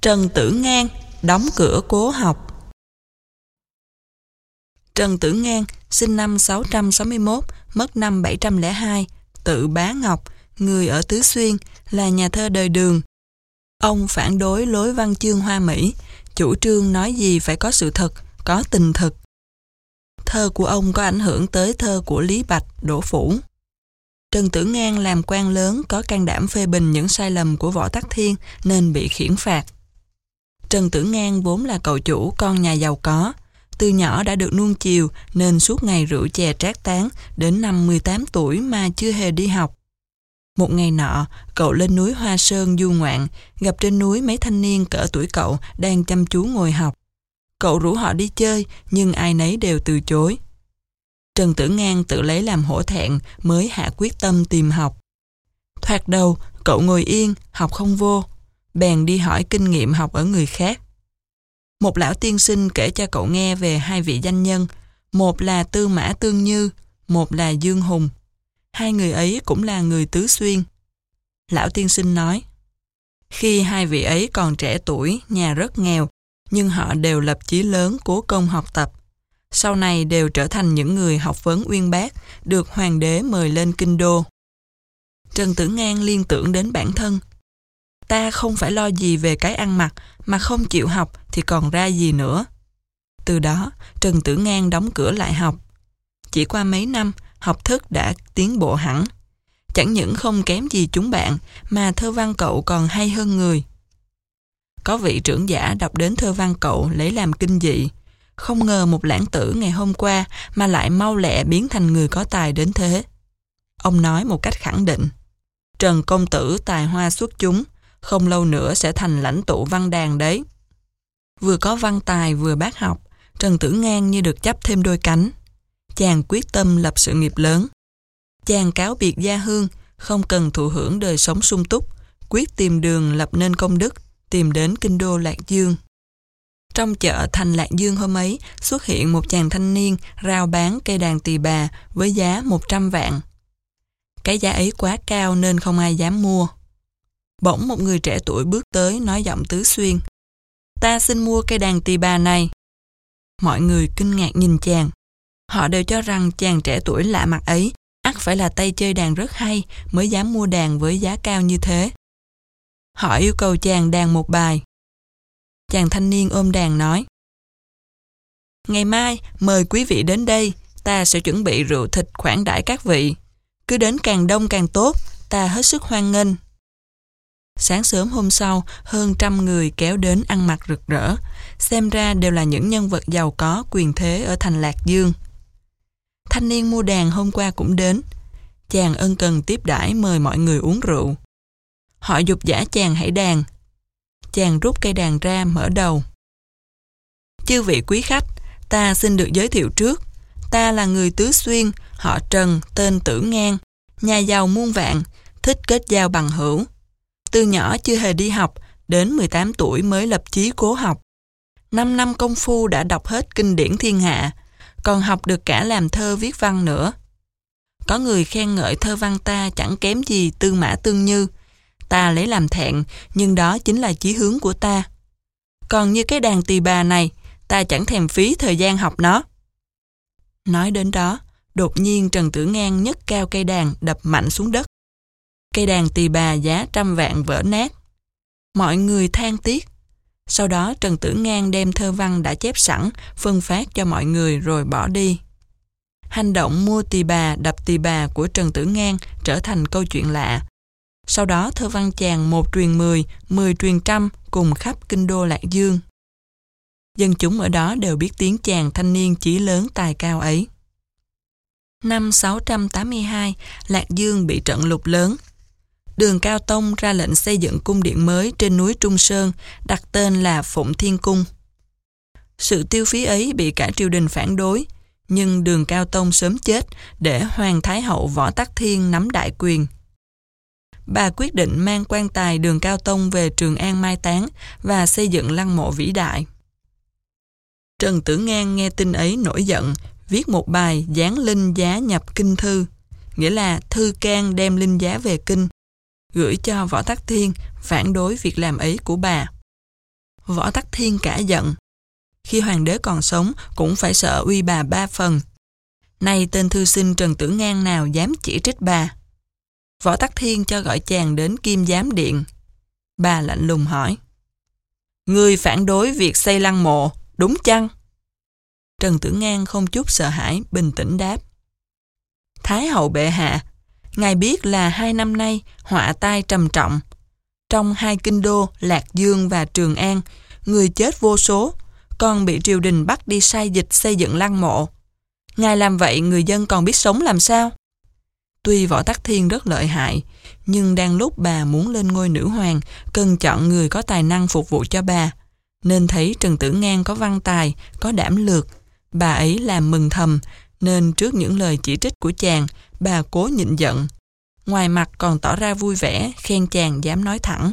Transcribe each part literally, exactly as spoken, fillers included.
Trần Tử Ngang đóng cửa cố học. Trần Tử Ngang sinh năm sáu trăm sáu mươi mốt, mất năm bảy trăm lẻ hai, tự Bá Ngọc, người ở Tứ Xuyên, là nhà thơ đời Đường. Ông phản đối lối văn chương hoa mỹ, chủ trương nói gì phải có sự thật, có tình thực. Thơ của ông có ảnh hưởng tới thơ của Lý Bạch, Đỗ Phủ. Trần Tử Ngang làm quan lớn có can đảm phê bình những sai lầm của Võ Tắc Thiên nên bị khiển phạt. Trần Tử Ngang vốn là cậu chủ con nhà giàu có, từ nhỏ đã được nuông chiều nên suốt ngày rượu chè trác tán, đến năm mười tám tuổi mà chưa hề đi học. Một ngày nọ, cậu lên núi Hoa Sơn du ngoạn, gặp trên núi mấy thanh niên cỡ tuổi cậu đang chăm chú ngồi học. Cậu rủ họ đi chơi, nhưng ai nấy đều từ chối. Trần Tử Ngang tự lấy làm hổ thẹn mới hạ quyết tâm tìm học. Thoạt đầu, cậu ngồi yên, học không vô, bèn đi hỏi kinh nghiệm học ở người khác. Một lão tiên sinh kể cho cậu nghe về hai vị danh nhân, một là Tư Mã Tương Như, một là Dương Hùng. Hai người ấy cũng là người Tứ Xuyên. Lão tiên sinh nói, khi hai vị ấy còn trẻ tuổi, nhà rất nghèo, nhưng họ đều lập chí lớn cố công học tập. Sau này đều trở thành những người học vấn uyên bác, được hoàng đế mời lên kinh đô. Trần Tử Ngang liên tưởng đến bản thân. Ta không phải lo gì về cái ăn mặc, mà không chịu học thì còn ra gì nữa. Từ đó, Trần Tử Ngang đóng cửa lại học. Chỉ qua mấy năm, học thức đã tiến bộ hẳn. Chẳng những không kém gì chúng bạn, mà thơ văn cậu còn hay hơn người. Có vị trưởng giả đọc đến thơ văn cậu lấy làm kinh dị. Không ngờ một lãng tử ngày hôm qua mà lại mau lẹ biến thành người có tài đến thế. Ông nói một cách khẳng định, Trần công tử tài hoa xuất chúng, không lâu nữa sẽ thành lãnh tụ văn đàn đấy. Vừa có văn tài vừa bác học, Trần Tử Ngang như được chắp thêm đôi cánh. Chàng quyết tâm lập sự nghiệp lớn. Chàng cáo biệt gia hương, không cần thụ hưởng đời sống sung túc, quyết tìm đường lập nên công đức, tìm đến kinh đô Lạc Dương. Trong chợ thành Lạc Dương hôm ấy xuất hiện một chàng thanh niên rao bán cây đàn tỳ bà với giá một trăm vạn. Cái giá ấy quá cao nên không ai dám mua. Bỗng một người trẻ tuổi bước tới nói giọng Tứ Xuyên, ta xin mua cây đàn tỳ bà này. Mọi người kinh ngạc nhìn chàng. Họ đều cho rằng chàng trẻ tuổi lạ mặt ấy ắt phải là tay chơi đàn rất hay mới dám mua đàn với giá cao như thế. Họ yêu cầu chàng đàn một bài. Chàng thanh niên ôm đàn nói, ngày mai mời quý vị đến đây, ta sẽ chuẩn bị rượu thịt khoản đãi các vị. Cứ đến càng đông càng tốt, ta hết sức hoan nghênh. Sáng sớm hôm sau, hơn trăm người kéo đến ăn mặc rực rỡ, xem ra đều là những nhân vật giàu có quyền thế ở thành Lạc Dương. Thanh niên mua đàn hôm qua cũng đến. Chàng ân cần tiếp đãi mời mọi người uống rượu. Họ giục giã chàng hãy đàn. Chàng rút cây đàn ra mở đầu. Chư vị quý khách, ta xin được giới thiệu trước. Ta là người Tứ Xuyên, họ Trần, tên Tử Ngang, nhà giàu muôn vạn, thích kết giao bằng hữu. Từ nhỏ chưa hề đi học, đến mười tám tuổi mới lập chí cố học. Năm năm công phu đã đọc hết kinh điển thiên hạ, còn học được cả làm thơ viết văn nữa. Có người khen ngợi thơ văn ta chẳng kém gì Tư Mã Tương Như. Ta lấy làm thẹn, nhưng đó chính là chí hướng của ta. Còn như cái đàn tỳ bà này, ta chẳng thèm phí thời gian học nó. Nói đến đó, đột nhiên Trần Tử Ngang nhấc cao cây đàn đập mạnh xuống đất. Cây đàn tỳ bà giá trăm vạn vỡ nát. Mọi người than tiếc. Sau đó Trần Tử Ngang đem thơ văn đã chép sẵn phân phát cho mọi người rồi bỏ đi. Hành động mua tỳ bà đập tỳ bà của Trần Tử Ngang trở thành câu chuyện lạ. Sau đó thơ văn chàng một truyền mười, mười truyền trăm cùng khắp kinh đô Lạc Dương. Dân chúng ở đó đều biết tiếng chàng thanh niên chí lớn tài cao ấy. Năm sáu trăm tám mươi hai, Lạc Dương bị trận lụt lớn. Đường Cao Tông ra lệnh xây dựng cung điện mới trên núi Trung Sơn, đặt tên là Phụng Thiên Cung. Sự tiêu phí ấy bị cả triều đình phản đối, nhưng Đường Cao Tông sớm chết để Hoàng Thái Hậu Võ Tắc Thiên nắm đại quyền. Bà quyết định mang quan tài Đường Cao Tông về Trường An mai táng và xây dựng lăng mộ vĩ đại. Trần Tử Ngang nghe tin ấy nổi giận, viết một bài giáng linh giá nhập kinh thư, nghĩa là thư can đem linh giá về kinh, gửi cho Võ Tắc Thiên phản đối việc làm ấy của bà. Võ Tắc Thiên cả giận. Khi hoàng đế còn sống cũng phải sợ uy bà ba phần. Nay tên thư sinh Trần Tử Ngang nào dám chỉ trích bà. Võ Tắc Thiên cho gọi chàng đến Kim Giám Điện. Bà lạnh lùng hỏi: Ngươi phản đối việc xây lăng mộ, đúng chăng? Trần Tử Ngang không chút sợ hãi, bình tĩnh đáp: Thái hậu bệ hạ, ngài biết là hai năm nay họa tai trầm trọng. Trong hai kinh đô Lạc Dương và Trường An, người chết vô số, còn bị triều đình bắt đi sai dịch xây dựng lăng mộ. Ngài làm vậy người dân còn biết sống làm sao? Tuy Võ Tắc Thiên rất lợi hại, nhưng đang lúc bà muốn lên ngôi nữ hoàng, cần chọn người có tài năng phục vụ cho bà, nên thấy Trần Tử Ngang có văn tài, có đảm lược. Bà ấy làm mừng thầm, nên trước những lời chỉ trích của chàng, bà cố nhịn giận. Ngoài mặt còn tỏ ra vui vẻ, khen chàng dám nói thẳng.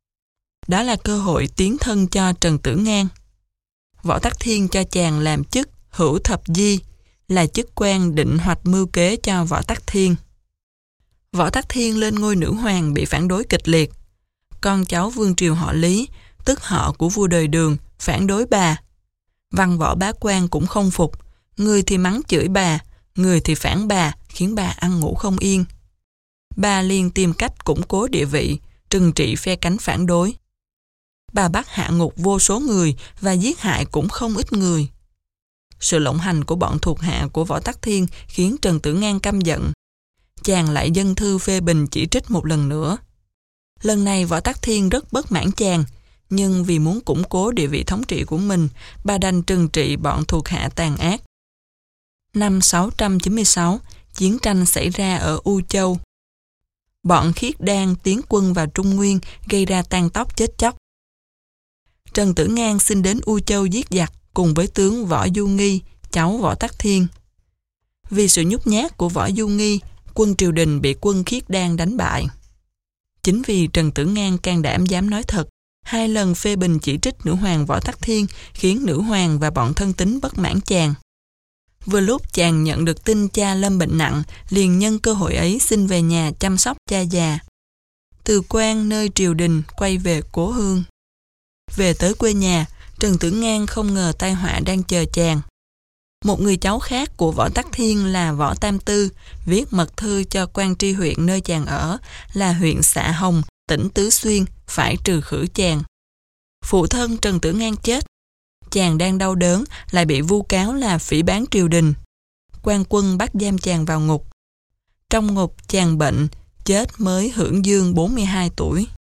Đó là cơ hội tiến thân cho Trần Tử Ngang. Võ Tắc Thiên cho chàng làm chức hữu thập di, là chức quan định hoạch mưu kế cho Võ Tắc Thiên. Võ Tắc Thiên lên ngôi nữ hoàng bị phản đối kịch liệt. Con cháu vương triều họ Lý, tức họ của vua đời Đường, phản đối bà. Văn võ bá quan cũng không phục, người thì mắng chửi bà, người thì phản bà, khiến bà ăn ngủ không yên. Bà liền tìm cách củng cố địa vị, trừng trị phe cánh phản đối. Bà bắt hạ ngục vô số người và giết hại cũng không ít người. Sự lộng hành của bọn thuộc hạ của Võ Tắc Thiên khiến Trần Tử Ngang căm giận. Chàng lại dâng thư phê bình chỉ trích một lần nữa. Lần này Võ Tắc Thiên rất bất mãn chàng, nhưng vì muốn củng cố địa vị thống trị của mình, bà đành trừng trị bọn thuộc hạ tàn ác. Năm sáu trăm chín mươi sáu, chiến tranh xảy ra ở U Châu. Bọn Khiết Đan tiến quân vào Trung Nguyên, gây ra tang tóc chết chóc. Trần Tử Ngang xin đến U Châu giết giặc cùng với tướng Võ Du Nghi, cháu Võ Tắc Thiên. Vì sự nhút nhát của Võ Du Nghi, quân triều đình bị quân Khiết Đan đánh bại. Chính vì Trần Tử Ngang can đảm dám nói thật, hai lần phê bình chỉ trích nữ hoàng Võ Tắc Thiên khiến nữ hoàng và bọn thân tín bất mãn chàng. Vừa lúc chàng nhận được tin cha lâm bệnh nặng, liền nhân cơ hội ấy xin về nhà chăm sóc cha già. Từ quan nơi triều đình quay về cố hương. Về tới quê nhà, Trần Tử Ngang không ngờ tai họa đang chờ chàng. Một người cháu khác của Võ Tắc Thiên là Võ Tam Tư viết mật thư cho quan tri huyện nơi chàng ở là huyện Xạ Hồng, tỉnh Tứ Xuyên, phải trừ khử chàng. Phụ thân Trần Tử Ngang chết. Chàng đang đau đớn lại bị vu cáo là phỉ báng triều đình. Quan quân bắt giam chàng vào ngục. Trong ngục chàng bệnh, chết mới hưởng dương bốn mươi hai tuổi.